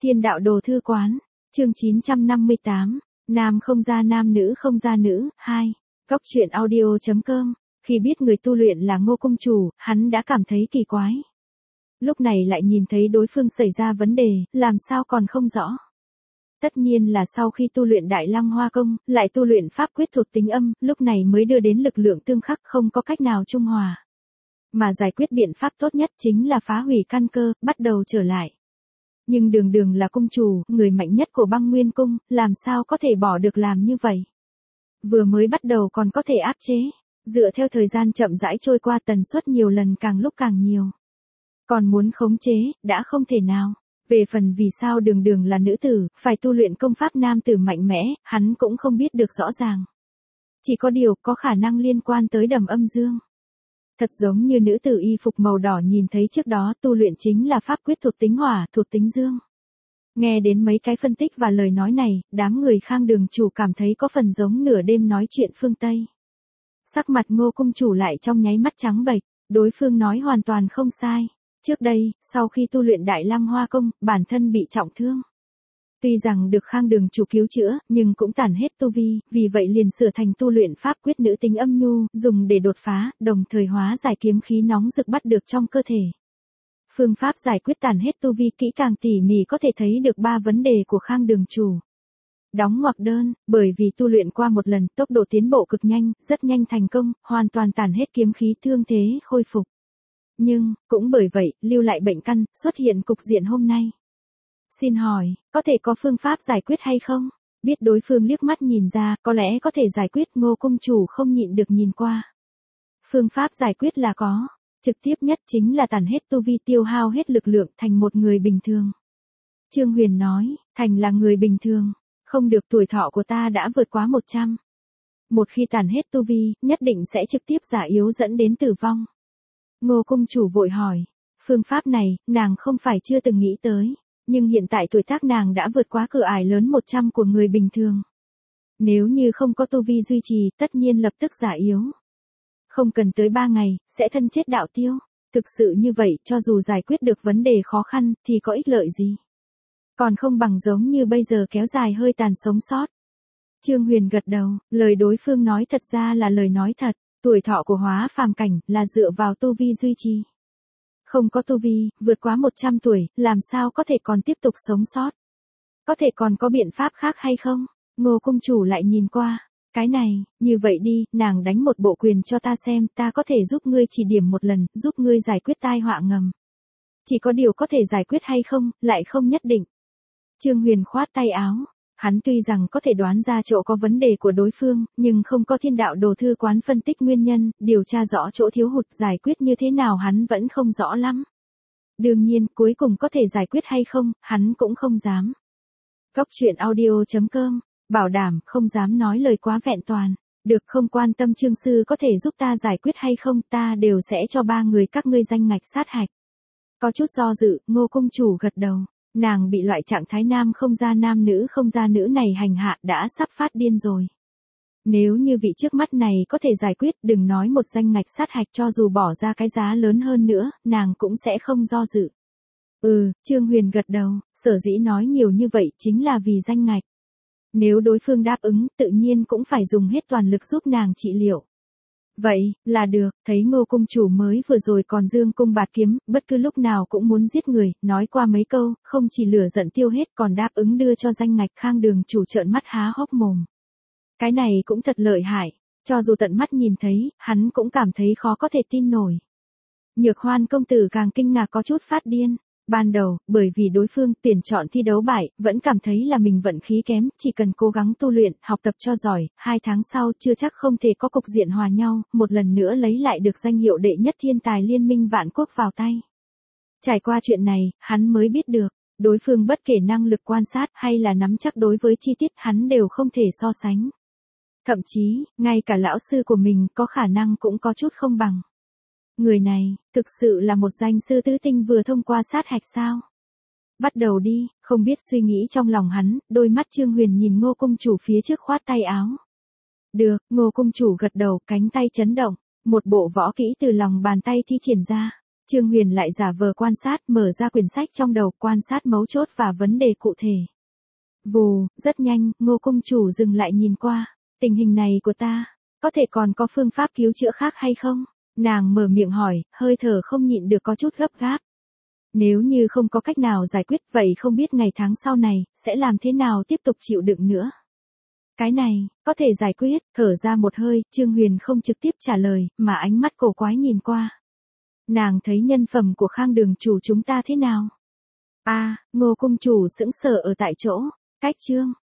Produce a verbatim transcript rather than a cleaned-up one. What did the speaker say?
Thiên đạo đồ thư quán, chương chín trăm năm mươi tám, nam không ra nam nữ không ra nữ, hai, Góc truyện audio chấm com, khi biết người tu luyện là Ngô Cung Chủ, hắn đã cảm thấy kỳ quái. Lúc này lại nhìn thấy đối phương xảy ra vấn đề, làm sao còn không rõ. Tất nhiên là sau khi tu luyện Đại Lăng Hoa Công, lại tu luyện pháp quyết thuộc tính âm, lúc này mới đưa đến lực lượng tương khắc không có cách nào trung hòa. Mà giải quyết biện pháp tốt nhất chính là phá hủy căn cơ, bắt đầu trở lại. Nhưng đường đường là cung chủ, người mạnh nhất của Băng Nguyên Cung, làm sao có thể bỏ được làm như vậy. Vừa mới bắt đầu còn có thể áp chế, dựa theo thời gian chậm rãi trôi qua tần suất nhiều lần càng lúc càng nhiều. Còn muốn khống chế, đã không thể nào. Về phần vì sao đường đường là nữ tử, phải tu luyện công pháp nam tử mạnh mẽ, hắn cũng không biết được rõ ràng. Chỉ có điều có khả năng liên quan tới đầm âm dương. Thật giống như nữ tử y phục màu đỏ nhìn thấy trước đó tu luyện chính là pháp quyết thuộc tính hỏa, thuộc tính dương. Nghe đến mấy cái phân tích và lời nói này, đám người Khang Đường chủ cảm thấy có phần giống nửa đêm nói chuyện phương Tây. Sắc mặt Ngô Cung Chủ lại trong nháy mắt trắng bệch, đối phương nói hoàn toàn không sai. Trước đây, sau khi tu luyện Đại Lăng Hoa Công, bản thân bị trọng thương. Tuy rằng được Khang Đường chủ cứu chữa, nhưng cũng tàn hết tu vi, vì vậy liền sửa thành tu luyện pháp quyết nữ tính âm nhu, dùng để đột phá, đồng thời hóa giải kiếm khí nóng rực bắt được trong cơ thể. Phương pháp giải quyết tàn hết tu vi kỹ càng tỉ mỉ có thể thấy được ba vấn đề của Khang Đường chủ. Đóng ngoặc đơn, bởi vì tu luyện qua một lần, tốc độ tiến bộ cực nhanh, rất nhanh thành công, hoàn toàn tàn hết kiếm khí thương thế, khôi phục. Nhưng, cũng bởi vậy, lưu lại bệnh căn, xuất hiện cục diện hôm nay. Xin hỏi, có thể có phương pháp giải quyết hay không? Biết đối phương liếc mắt nhìn ra, có lẽ có thể giải quyết, Ngô Cung Chủ không nhịn được nhìn qua. Phương pháp giải quyết là có, trực tiếp nhất chính là tàn hết tu vi tiêu hao hết lực lượng thành một người bình thường. Trương Huyền nói, thành là người bình thường, không được tuổi thọ của ta đã vượt quá một trăm. Một khi tàn hết tu vi, nhất định sẽ trực tiếp già yếu dẫn đến tử vong. Ngô Cung Chủ vội hỏi, phương pháp này, nàng không phải chưa từng nghĩ tới, nhưng hiện tại tuổi tác nàng đã vượt quá cửa ải lớn một trăm của người bình thường. Nếu như không có tu vi duy trì, tất nhiên lập tức già yếu. Không cần tới ba ngày, sẽ thân chết đạo tiêu. Thực sự như vậy, cho dù giải quyết được vấn đề khó khăn, thì có ích lợi gì? Còn không bằng giống như bây giờ kéo dài hơi tàn sống sót. Trương Huyền gật đầu, lời đối phương nói thật ra là lời nói thật. Tuổi thọ của hóa phàm cảnh là dựa vào tu vi duy trì. Không có tu vi, vượt quá một trăm tuổi, làm sao có thể còn tiếp tục sống sót? Có thể còn có biện pháp khác hay không? Ngô Cung Chủ lại nhìn qua. Cái này, như vậy đi, nàng đánh một bộ quyền cho ta xem, ta có thể giúp ngươi chỉ điểm một lần, giúp ngươi giải quyết tai họa ngầm. Chỉ có điều có thể giải quyết hay không, lại không nhất định. Trương Huyền khoát tay áo. Hắn tuy rằng có thể đoán ra chỗ có vấn đề của đối phương, nhưng không có thiên đạo đồ thư quán phân tích nguyên nhân, điều tra rõ chỗ thiếu hụt giải quyết như thế nào hắn vẫn không rõ lắm. Đương nhiên, cuối cùng có thể giải quyết hay không, hắn cũng không dám. Góc truyện audio chấm com, bảo đảm, không dám nói lời quá vẹn toàn. Được, không quan tâm Trương Sư có thể giúp ta giải quyết hay không, ta đều sẽ cho ba người các ngươi danh ngạch sát hạch. Có chút do dự, Ngô Cung Chủ gật đầu. Nàng bị loại trạng thái nam không ra nam nữ không ra nữ này hành hạ đã sắp phát điên rồi. Nếu như vị trước mắt này có thể giải quyết, đừng nói một danh ngạch sát hạch, cho dù bỏ ra cái giá lớn hơn nữa, nàng cũng sẽ không do dự. Ừ, Trương Huyền gật đầu, sở dĩ nói nhiều như vậy chính là vì danh ngạch. Nếu đối phương đáp ứng, tự nhiên cũng phải dùng hết toàn lực giúp nàng trị liệu. Vậy, là được, thấy Ngô Cung Chủ mới vừa rồi còn dương cung bạt kiếm, bất cứ lúc nào cũng muốn giết người, nói qua mấy câu, không chỉ lửa giận tiêu hết còn đáp ứng đưa cho danh ngạch. Khang Đường chủ trợn mắt há hốc mồm. Cái này cũng thật lợi hại, cho dù tận mắt nhìn thấy, hắn cũng cảm thấy khó có thể tin nổi. Nhược Hoan công tử càng kinh ngạc có chút phát điên. Ban đầu, bởi vì đối phương tuyển chọn thi đấu bại, vẫn cảm thấy là mình vận khí kém, chỉ cần cố gắng tu luyện, học tập cho giỏi, hai tháng sau chưa chắc không thể có cục diện hòa nhau, một lần nữa lấy lại được danh hiệu đệ nhất thiên tài liên minh vạn quốc vào tay. Trải qua chuyện này, hắn mới biết được, đối phương bất kể năng lực quan sát hay là nắm chắc đối với chi tiết hắn đều không thể so sánh. Thậm chí, ngay cả lão sư của mình có khả năng cũng có chút không bằng. Người này, thực sự là một danh sư tứ tinh vừa thông qua sát hạch sao? Bắt đầu đi, không biết suy nghĩ trong lòng hắn, đôi mắt Trương Huyền nhìn Ngô Cung Chủ phía trước khoát tay áo. Được, Ngô Cung Chủ gật đầu, cánh tay chấn động, một bộ võ kỹ từ lòng bàn tay thi triển ra. Trương Huyền lại giả vờ quan sát, mở ra quyển sách trong đầu, quan sát mấu chốt và vấn đề cụ thể. Vù, rất nhanh, Ngô cung chủ dừng lại nhìn qua. Tình hình này của ta, có thể còn có phương pháp cứu chữa khác hay không? Nàng mở miệng hỏi, hơi thở không nhịn được có chút gấp gáp. Nếu như không có cách nào giải quyết, vậy không biết ngày tháng sau này, sẽ làm thế nào tiếp tục chịu đựng nữa? Cái này, có thể giải quyết, thở ra một hơi, Trương Huyền không trực tiếp trả lời, mà ánh mắt cổ quái nhìn qua. Nàng thấy nhân phẩm của Khang đường chủ chúng ta thế nào? A, Ngô cung chủ sững sờ ở tại chỗ, cách chương.